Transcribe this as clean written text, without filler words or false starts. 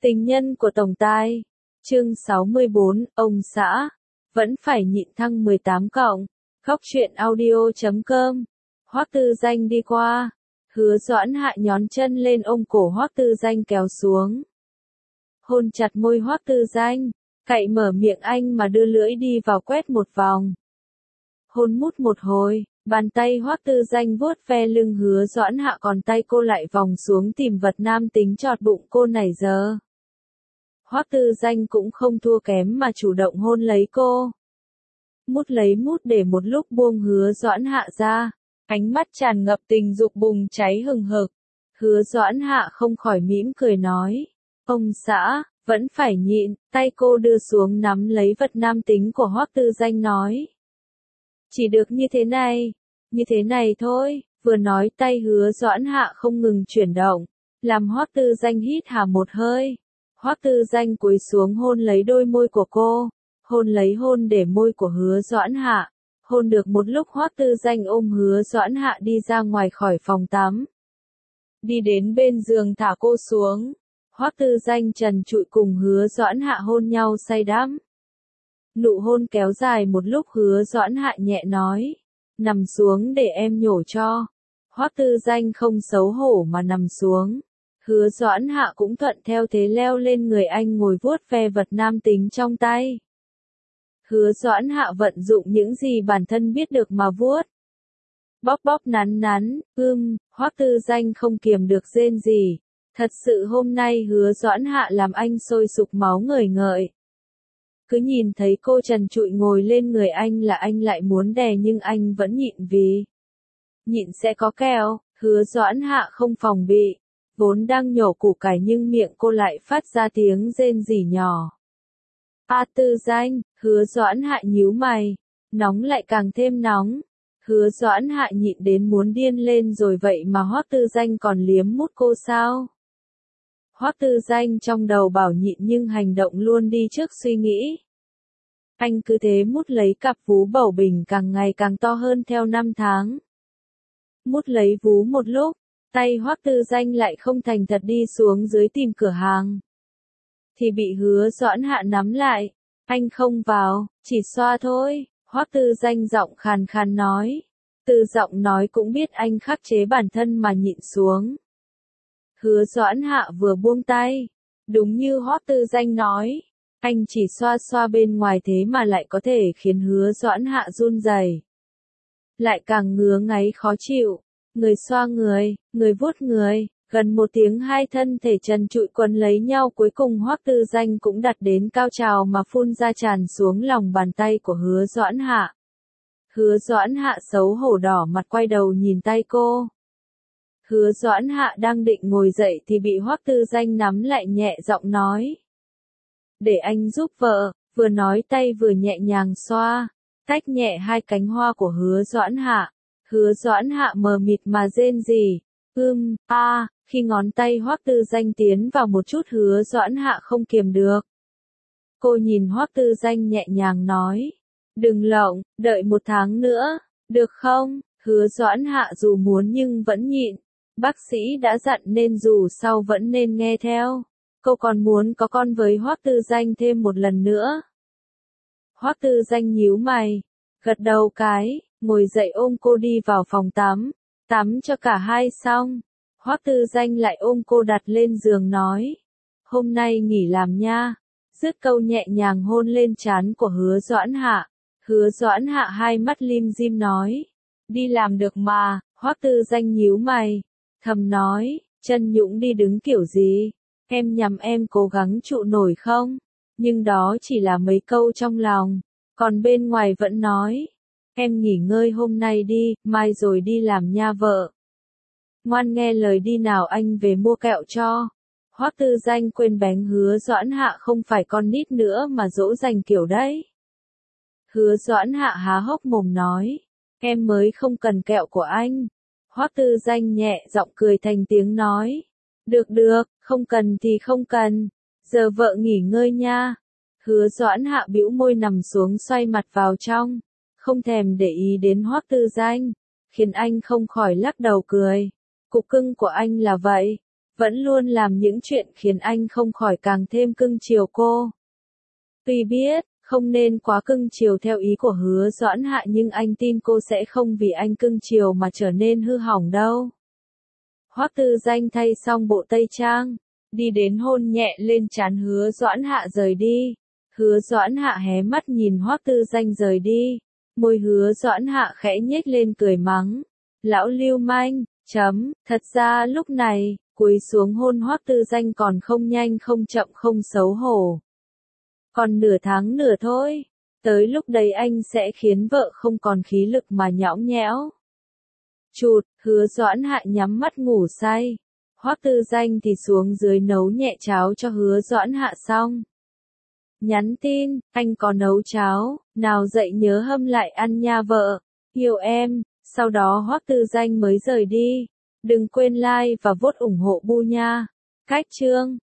Tình nhân của Tổng Tài. Chương 64, ông xã. Vẫn phải nhịn thăng 18 cộng. Khóc chuyện audio.com. Hoắc Tư Danh đi qua. Hứa Doãn Hạ nhón chân lên ôm cổ Hoắc Tư Danh kéo xuống. Hôn chặt môi Hoắc Tư Danh. Cậy mở miệng anh mà đưa lưỡi đi vào quét một vòng. Hôn mút một hồi. Bàn tay Hoắc Tư Danh vuốt ve lưng Hứa Doãn Hạ, còn tay cô lại vòng xuống tìm vật nam tính chọt bụng cô nảy giờ. Hoắc Tư Danh cũng không thua kém mà chủ động hôn lấy cô. Mút lấy mút để một lúc buông Hứa Doãn Hạ ra. Ánh mắt tràn ngập tình dục bùng cháy hừng hực. Hứa Doãn Hạ không khỏi mỉm cười nói. Ông xã, vẫn phải nhịn. Tay cô đưa xuống nắm lấy vật nam tính của Hoắc Tư Danh nói. Chỉ được như thế này thôi. Vừa nói tay Hứa Doãn Hạ không ngừng chuyển động, làm Hoắc Tư Danh hít hà một hơi. Hoắc Tư Danh cúi xuống hôn lấy đôi môi của cô, hôn để môi của Hứa Doãn Hạ. Hôn được một lúc Hoắc Tư Danh ôm Hứa Doãn Hạ đi ra ngoài khỏi phòng tắm. Đi đến bên giường thả cô xuống. Hoắc Tư Danh trần trụi cùng Hứa Doãn Hạ hôn nhau say đắm. Nụ hôn kéo dài một lúc, Hứa Doãn Hạ nhẹ nói. Nằm xuống để em nhổ cho. Hoắc Tư Danh không xấu hổ mà nằm xuống. Hứa Doãn Hạ cũng thuận theo thế leo lên người anh ngồi vuốt ve vật nam tính trong tay. Hứa Doãn Hạ vận dụng những gì bản thân biết được mà vuốt. Bóp bóp nắn nắn, Hoắc Tư Danh không kiềm được rên rỉ. Thật sự hôm nay Hứa Doãn Hạ làm anh sôi sục máu ngời ngợi. Cứ nhìn thấy cô trần trụi ngồi lên người anh là anh lại muốn đè, nhưng anh vẫn nhịn vì nhịn sẽ có keo. Hứa Doãn Hạ không phòng bị, vốn đang nhổ củ cải nhưng miệng cô lại phát ra tiếng rên rỉ nhỏ. A Tư Danh, Hứa Doãn Hạ nhíu mày, nóng lại càng thêm nóng. Hứa Doãn Hạ nhịn đến muốn điên lên rồi, vậy mà Hoắc Tư Danh còn liếm mút cô sao? Hoắc Tư Danh trong đầu bảo nhịn nhưng hành động luôn đi trước suy nghĩ. Anh cứ thế mút lấy cặp vú bầu bình càng ngày càng to hơn theo năm tháng. Mút lấy vú một lúc, tay Hoắc Tư Danh lại không thành thật đi xuống dưới tìm cửa hàng. Thì bị Hứa Doãn Hạ nắm lại. Anh không vào, chỉ xoa thôi. Hoắc Tư Danh giọng khàn khàn nói. Từ giọng nói cũng biết anh khắc chế bản thân mà nhịn xuống. Hứa Doãn Hạ vừa buông tay. Đúng như Hoắc Tư Danh nói. Anh chỉ xoa xoa bên ngoài thế mà lại có thể khiến Hứa Doãn Hạ run rẩy. Lại càng ngứa ngáy khó chịu. Người xoa người vuốt người. Gần một tiếng hai thân thể trần trụi quấn lấy nhau, cuối cùng Hoắc Tư Danh cũng đặt đến cao trào mà phun ra tràn xuống lòng bàn tay của Hứa Doãn Hạ. Hứa Doãn Hạ xấu hổ đỏ mặt quay đầu nhìn tay cô. Hứa Doãn Hạ đang định ngồi dậy thì bị Hoắc Tư Danh nắm lại, nhẹ giọng nói. Để anh giúp vợ, vừa nói tay vừa nhẹ nhàng xoa, tách nhẹ hai cánh hoa của Hứa Doãn Hạ. Hứa Doãn Hạ mờ mịt mà rên rỉ. Khi ngón tay Hoắc Tư Danh tiến vào một chút, Hứa Doãn Hạ không kiềm được. Cô nhìn Hoắc Tư Danh nhẹ nhàng nói. Đừng lộng, đợi 1 tháng nữa, được không? Hứa Doãn Hạ dù muốn nhưng vẫn nhịn. Bác sĩ đã dặn nên dù sau vẫn nên nghe theo. Cô còn muốn có con với Hoắc Tư Danh thêm một lần nữa. Hoắc Tư Danh nhíu mày, gật đầu cái, ngồi dậy ôm cô đi vào phòng tắm. Tắm cho cả hai xong, Hoắc Tư Danh lại ôm cô đặt lên giường nói. Hôm nay nghỉ làm nha. Dứt câu nhẹ nhàng hôn lên trán của Hứa Doãn Hạ. Hứa Doãn Hạ hai mắt lim dim nói. Đi làm được mà. Hoắc Tư Danh nhíu mày, thầm nói, chân nhũng đi đứng kiểu gì? Em nhắm em cố gắng trụ nổi không? Nhưng đó chỉ là mấy câu trong lòng. Còn bên ngoài vẫn nói. Em nghỉ ngơi hôm nay đi, mai rồi đi làm nha vợ. Ngoan nghe lời đi nào, anh về mua kẹo cho. Hoắc Tư Danh quên bén Hứa Doãn Hạ không phải con nít nữa mà dỗ dành kiểu đấy. Hứa Doãn Hạ há hốc mồm nói. Em mới không cần kẹo của anh. Hoắc Tư Danh nhẹ giọng cười thành tiếng nói. Được, không cần thì không cần. Giờ vợ nghỉ ngơi nha. Hứa Doãn Hạ bĩu môi nằm xuống xoay mặt vào trong. Không thèm để ý đến Hoắc Tư Danh. Khiến anh không khỏi lắc đầu cười. Cục cưng của anh là vậy. vẫn luôn làm những chuyện khiến anh không khỏi càng thêm cưng chiều cô. Tuy biết, không nên quá cưng chiều theo ý của Hứa Doãn Hạ nhưng anh tin cô sẽ không vì anh cưng chiều mà trở nên hư hỏng đâu. Hoắc Tư Danh thay xong bộ tây trang, đi đến hôn nhẹ lên trán Hứa Doãn Hạ rời đi. Hứa Doãn Hạ hé mắt nhìn Hoắc Tư Danh rời đi, môi Hứa Doãn Hạ khẽ nhếch lên cười mắng, lão lưu manh, thật ra lúc này, cúi xuống hôn Hoắc Tư Danh còn không nhanh không chậm không xấu hổ. Còn nửa tháng nữa thôi, tới lúc đấy anh sẽ khiến vợ không còn khí lực mà nhõng nhẽo. Chụt, Hứa Doãn Hạ nhắm mắt ngủ say. Hoắc Tư Danh thì xuống dưới nấu nhẹ cháo cho Hứa Doãn Hạ xong. Nhắn tin, anh có nấu cháo, nào dậy nhớ hâm lại ăn nha vợ, yêu em, sau đó Hoắc Tư Danh mới rời đi. Đừng quên like và vote ủng hộ Bu nha. Cách chương